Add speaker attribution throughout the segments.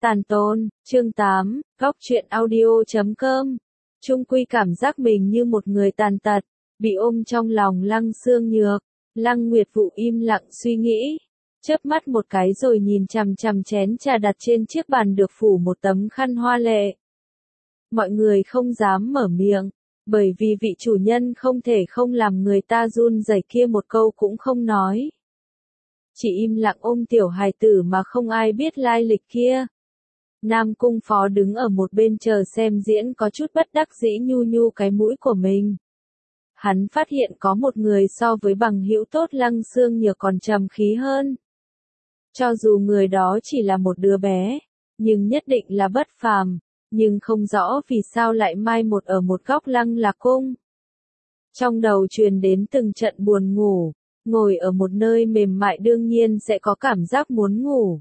Speaker 1: Tàn tôn, chương 8, góc truyện audio.com. Chung quy cảm giác mình như một người tàn tật, bị ôm trong lòng Lăng Xương Nhược. Lăng Nguyệt Vụ im lặng suy nghĩ, chớp mắt một cái rồi nhìn chằm chằm chén trà đặt trên chiếc bàn được phủ một tấm khăn hoa lệ. Mọi người không dám mở miệng, bởi vì vị chủ nhân không thể không làm người ta run rẩy kia một câu cũng không nói. Chỉ im lặng ôm tiểu hài tử mà không ai biết lai lịch kia. Nam cung phó đứng ở một bên chờ xem diễn có chút bất đắc dĩ nhu nhu cái mũi của mình. Hắn phát hiện có một người so với bằng hữu tốt Lăng Xương Nhược còn trầm khí hơn. Cho dù người đó chỉ là một đứa bé, nhưng nhất định là bất phàm, nhưng không rõ vì sao lại mai một ở một góc Lăng Lạc cung. Trong đầu truyền đến từng trận buồn ngủ, ngồi ở một nơi mềm mại đương nhiên sẽ có cảm giác muốn ngủ.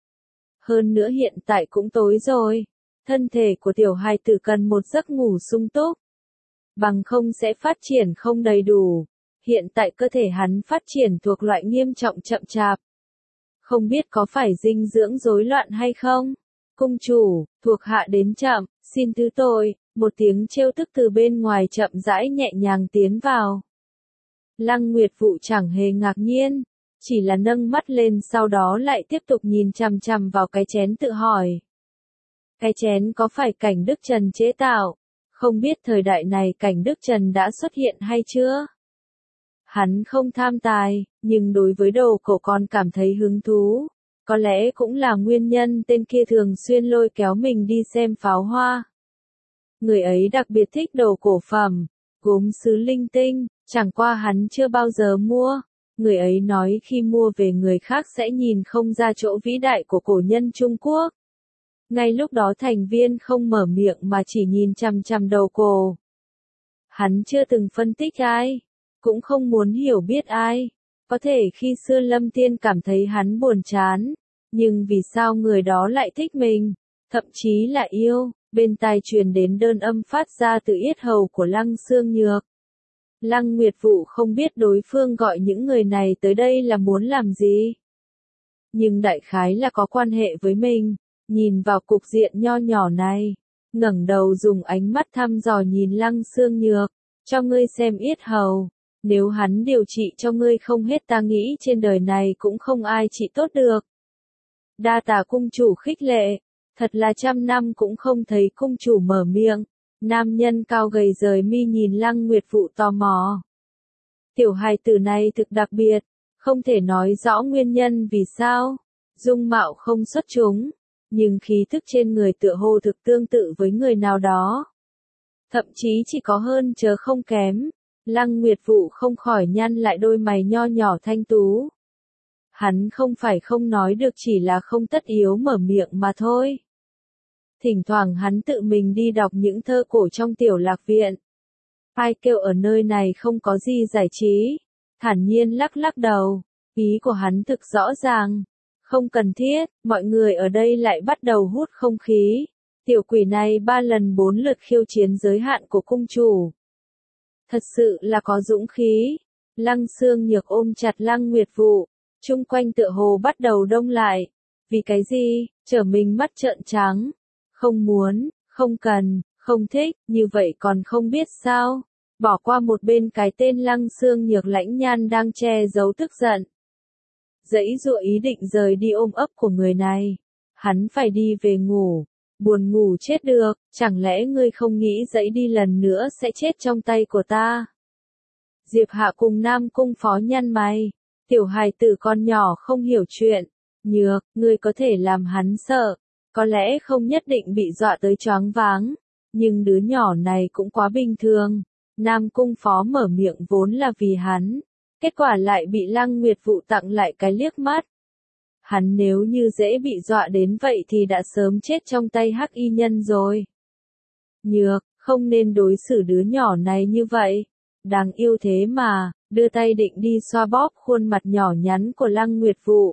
Speaker 1: Hơn nữa hiện tại cũng tối rồi, thân thể của tiểu hài tử cần một giấc ngủ sung túc. Bằng không sẽ phát triển không đầy đủ. Hiện tại cơ thể hắn phát triển thuộc loại nghiêm trọng chậm chạp. Không biết có phải dinh dưỡng rối loạn hay không? Cung chủ, thuộc hạ đến chậm, xin thứ tội. Một tiếng trêu tức từ bên ngoài chậm rãi nhẹ nhàng tiến vào. Lăng Nguyệt Vụ chẳng hề ngạc nhiên, chỉ là nâng mắt lên sau đó lại tiếp tục nhìn chằm chằm vào cái chén tự hỏi. Cái chén có phải Cảnh Đức Trần chế tạo? Không biết thời đại này Cảnh Đức Trần đã xuất hiện hay chưa? Hắn không tham tài, nhưng đối với đồ cổ còn cảm thấy hứng thú. Có lẽ cũng là nguyên nhân tên kia thường xuyên lôi kéo mình đi xem pháo hoa. Người ấy đặc biệt thích đồ cổ phẩm, gốm sứ linh tinh, chẳng qua hắn chưa bao giờ mua. Người ấy nói khi mua về người khác sẽ nhìn không ra chỗ vĩ đại của cổ nhân Trung Quốc. Ngay lúc đó thành viên không mở miệng mà chỉ nhìn chằm chằm đồ cổ. Hắn chưa từng phân tích ai, cũng không muốn hiểu biết ai. Có thể khi xưa Lâm Tiên cảm thấy hắn buồn chán, nhưng vì sao người đó lại thích mình, thậm chí là yêu. Bên tai truyền đến đơn âm phát ra từ yết hầu của Lăng Xương Nhược. Lăng Nguyệt Vụ không biết đối phương gọi những người này tới đây là muốn làm gì. Nhưng đại khái là có quan hệ với mình, nhìn vào cục diện nho nhỏ này, ngẩng đầu dùng ánh mắt thăm dò nhìn Lăng Xương Nhược, cho ngươi xem yết hầu, nếu hắn điều trị cho ngươi không hết ta nghĩ trên đời này cũng không ai trị tốt được. Đa tạ cung chủ khích lệ, thật là 100 năm cũng không thấy cung chủ mở miệng. Nam nhân cao gầy rời mi nhìn Lăng Nguyệt Vụ tò mò. Tiểu hài tử này thực đặc biệt, không thể nói rõ nguyên nhân vì sao. Dung mạo không xuất chúng, nhưng khí thức trên người tựa hồ thực tương tự với người nào đó. Thậm chí chỉ có hơn chớ không kém. Lăng Nguyệt Vụ không khỏi nhăn lại đôi mày nho nhỏ thanh tú. Hắn không phải không nói được, chỉ là không tất yếu mở miệng mà thôi. Thỉnh thoảng hắn tự mình đi đọc những thơ cổ trong tiểu lạc viện. Ai kêu ở nơi này không có gì giải trí, thản nhiên lắc lắc đầu, ý của hắn thực rõ ràng. Không cần thiết, mọi người ở đây lại bắt đầu hút không khí. Tiểu quỷ này 3 lần 4 lượt khiêu chiến giới hạn của cung chủ. Thật sự là có dũng khí. Lăng Xương Nhược ôm chặt Lăng Nguyệt Vụ, chung quanh tựa hồ bắt đầu đông lại. Vì cái gì? Trở mình mắt trợn trắng. Không muốn, không cần, không thích, như vậy còn không biết sao. Bỏ qua một bên cái tên Lăng Xương Nhược lãnh nhan đang che giấu tức giận. Giãy giụa ý định rời đi ôm ấp của người này. Hắn phải đi về ngủ. Buồn ngủ chết được, chẳng lẽ ngươi không nghĩ dãy đi lần nữa sẽ chết trong tay của ta? Diệp Hạ cùng Nam cung phó nhăn mày. Tiểu hài tử con nhỏ không hiểu chuyện. Nhược, ngươi có thể làm hắn sợ. Có lẽ không nhất định bị dọa tới choáng váng, nhưng đứa nhỏ này cũng quá bình thường. Nam cung phó mở miệng vốn là vì hắn, kết quả lại bị Lăng Nguyệt Vụ tặng lại cái liếc mắt. Hắn nếu như dễ bị dọa đến vậy thì đã sớm chết trong tay hắc y nhân rồi. Nhược, không nên đối xử đứa nhỏ này như vậy. Đáng yêu thế mà, đưa tay định đi xoa bóp khuôn mặt nhỏ nhắn của Lăng Nguyệt Vụ.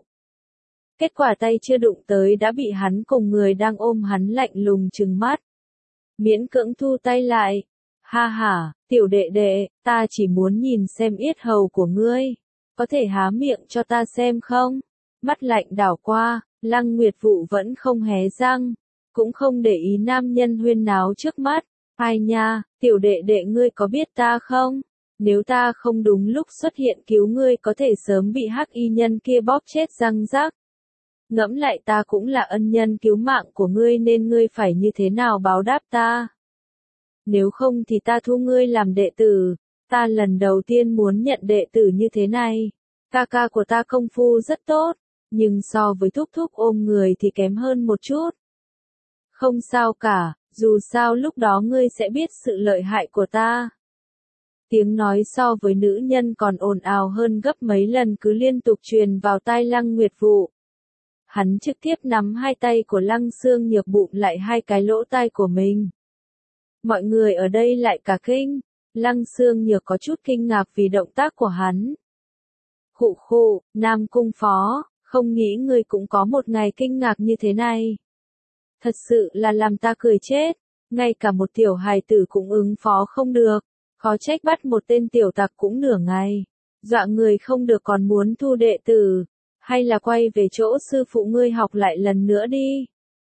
Speaker 1: Kết quả tay chưa đụng tới đã bị hắn cùng người đang ôm hắn lạnh lùng trừng mắt. Miễn cưỡng thu tay lại. Ha ha, tiểu đệ đệ, ta chỉ muốn nhìn xem yết hầu của ngươi. Có thể há miệng cho ta xem không? Mắt lạnh đảo qua, Lăng Nguyệt Vụ vẫn không hé răng, cũng không để ý nam nhân huyên náo trước mắt. Ai nha, tiểu đệ đệ ngươi có biết ta không? Nếu ta không đúng lúc xuất hiện cứu ngươi có thể sớm bị hắc y nhân kia bóp chết răng rắc. Ngẫm lại ta cũng là ân nhân cứu mạng của ngươi nên ngươi phải như thế nào báo đáp ta? Nếu không thì ta thu ngươi làm đệ tử, ta lần đầu tiên muốn nhận đệ tử như thế này. Ca ca của ta công phu rất tốt, nhưng so với thúc thúc ôm người thì kém hơn một chút. Không sao cả, dù sao lúc đó ngươi sẽ biết sự lợi hại của ta. Tiếng nói so với nữ nhân còn ồn ào hơn gấp mấy lần cứ liên tục truyền vào tai Lăng Nguyệt Vụ. Hắn trực tiếp nắm hai tay của Lăng Xương Nhược bụm lại hai cái lỗ tai của mình. Mọi người ở đây lại cả kinh, Lăng Xương Nhược có chút kinh ngạc vì động tác của hắn. Khụ khụ, Nam Cung Phó, không nghĩ ngươi cũng có một ngày kinh ngạc như thế này. Thật sự là làm ta cười chết, ngay cả một tiểu hài tử cũng ứng phó không được, khó trách bắt một tên tiểu tặc cũng nửa ngày. Dọa người không được còn muốn thu đệ tử, hay là quay về chỗ sư phụ ngươi học lại lần nữa đi.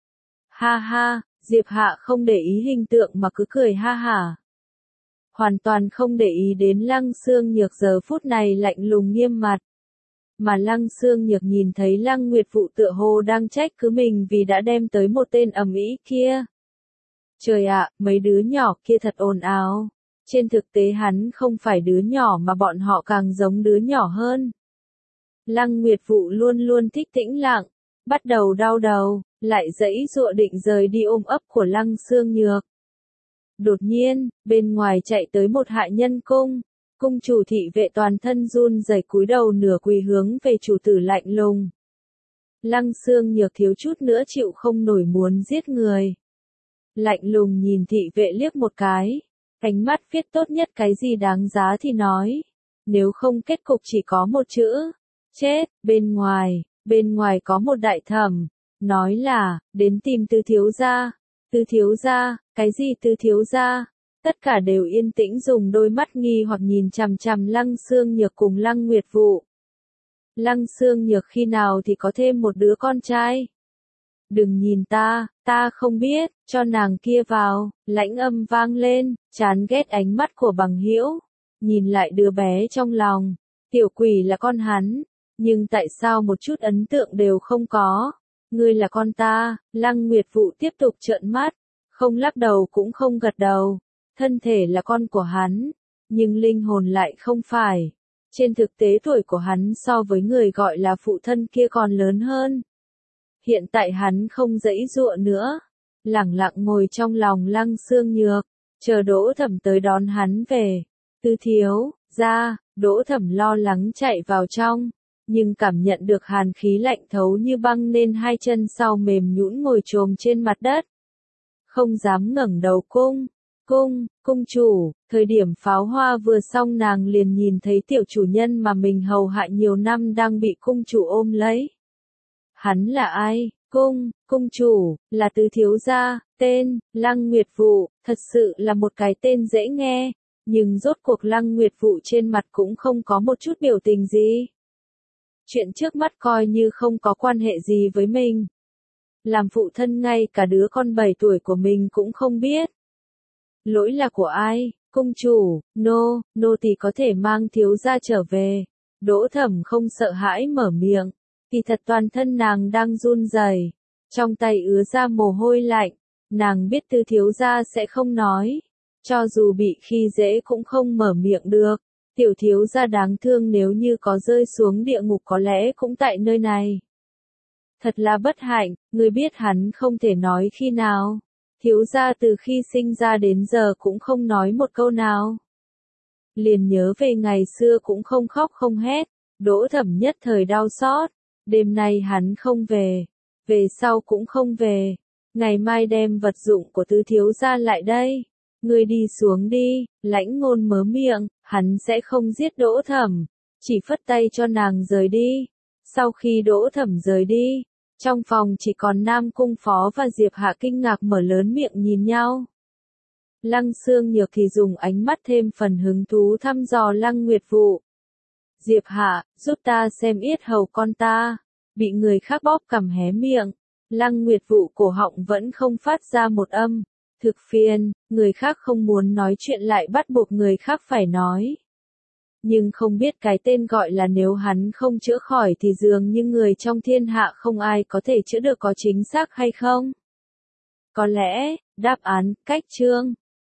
Speaker 1: Ha ha, Diệp Hạ không để ý hình tượng mà cứ cười ha hả. Hoàn toàn không để ý đến Lăng Xương Nhược giờ phút này lạnh lùng nghiêm mặt. Mà Lăng Xương Nhược nhìn thấy Lăng Nguyệt Vụ tựa hồ đang trách cứ mình vì đã đem tới một tên ầm ĩ kia. Trời ạ, mấy đứa nhỏ kia thật ồn ào. Trên thực tế hắn không phải đứa nhỏ mà bọn họ càng giống đứa nhỏ hơn. Lăng Nguyệt Vụ luôn luôn thích tĩnh lặng, bắt đầu đau đầu, lại giãy giụa định rời đi ôm ấp của Lăng Xương Nhược. Đột nhiên, bên ngoài chạy tới một hạ nhân cung. Cung chủ thị vệ toàn thân run rẩy cúi đầu nửa quỳ hướng về chủ tử lạnh lùng. Lăng Xương Nhược thiếu chút nữa chịu không nổi muốn giết người. Lạnh lùng nhìn thị vệ liếc một cái, ánh mắt viết tốt nhất cái gì đáng giá thì nói. Nếu không kết cục chỉ có một chữ, chết. Bên ngoài có một đại thẩm, nói là, đến tìm Tư thiếu gia. Tư thiếu gia, cái gì Tư thiếu gia? Tất cả đều yên tĩnh dùng đôi mắt nghi hoặc nhìn chằm chằm Lăng Xương Nhược cùng Lăng Nguyệt Vụ. Lăng Xương Nhược khi nào thì có thêm một đứa con trai? Đừng nhìn ta không biết, cho nàng kia vào, lãnh âm vang lên, chán ghét ánh mắt của Bằng Hữu. Nhìn lại đứa bé trong lòng, tiểu quỷ là con hắn, nhưng tại sao một chút ấn tượng đều không có? Ngươi là con ta, Lăng Nguyệt Vụ tiếp tục trợn mắt, không lắc đầu cũng không gật đầu. Thân thể là con của hắn, nhưng linh hồn lại không phải. Trên thực tế tuổi của hắn so với người gọi là phụ thân kia còn lớn hơn. Hiện tại hắn không giãy giụa nữa, lẳng lặng ngồi trong lòng Lăng Xương Nhược, chờ Đỗ Thẩm tới đón hắn về. Tư thiếu gia, Đỗ Thẩm lo lắng chạy vào trong, nhưng cảm nhận được hàn khí lạnh thấu như băng nên hai chân sau mềm nhũn ngồi chồm trên mặt đất. Không dám ngẩng đầu cung chủ, thời điểm pháo hoa vừa xong nàng liền nhìn thấy tiểu chủ nhân mà mình hầu hạ nhiều năm đang bị cung chủ ôm lấy. Hắn là ai? Cung chủ, là Tứ thiếu gia, tên, Lăng Nguyệt Vụ, thật sự là một cái tên dễ nghe, nhưng rốt cuộc Lăng Nguyệt Vụ trên mặt cũng không có một chút biểu tình gì. Chuyện trước mắt coi như không có quan hệ gì với mình. Làm phụ thân ngay cả đứa con 7 tuổi của mình cũng không biết. Lỗi là của ai? Cung chủ, nô tỳ có thể mang thiếu gia trở về. Đỗ Thẩm không sợ hãi mở miệng, kỳ thật toàn thân nàng đang run rẩy, trong tay ứa ra mồ hôi lạnh, nàng biết Tư thiếu gia sẽ không nói, cho dù bị khi dễ cũng không mở miệng được. Tiểu thiếu gia đáng thương nếu như có rơi xuống địa ngục có lẽ cũng tại nơi này. Thật là bất hạnh, ngươi biết hắn không thể nói khi nào. Thiếu gia từ khi sinh ra đến giờ cũng không nói một câu nào. Liền nhớ về ngày xưa cũng không khóc không hét, Đỗ Thẩm nhất thời đau xót. Đêm nay hắn không về, về sau cũng không về. Ngày mai đem vật dụng của Tứ thiếu gia lại đây. Ngươi đi xuống đi, Lãnh Ngôn mớ miệng, hắn sẽ không giết Đỗ Thẩm, chỉ phất tay cho nàng rời đi. Sau khi Đỗ Thẩm rời đi, trong phòng chỉ còn Nam Cung Phó và Diệp Hạ kinh ngạc mở lớn miệng nhìn nhau. Lăng Xương Nhược thì dùng ánh mắt thêm phần hứng thú thăm dò Lăng Nguyệt Vụ. Diệp Hạ, giúp ta xem yết hầu con ta. bị người khác bóp cằm hé miệng. Lăng Nguyệt Vụ cổ họng vẫn không phát ra một âm. Thực phiền, người khác không muốn nói chuyện lại bắt buộc người khác phải nói. Nhưng không biết cái tên gọi là nếu hắn không chữa khỏi thì dường như người trong thiên hạ không ai có thể chữa được có chính xác hay không? Có lẽ, đáp án, cách chương.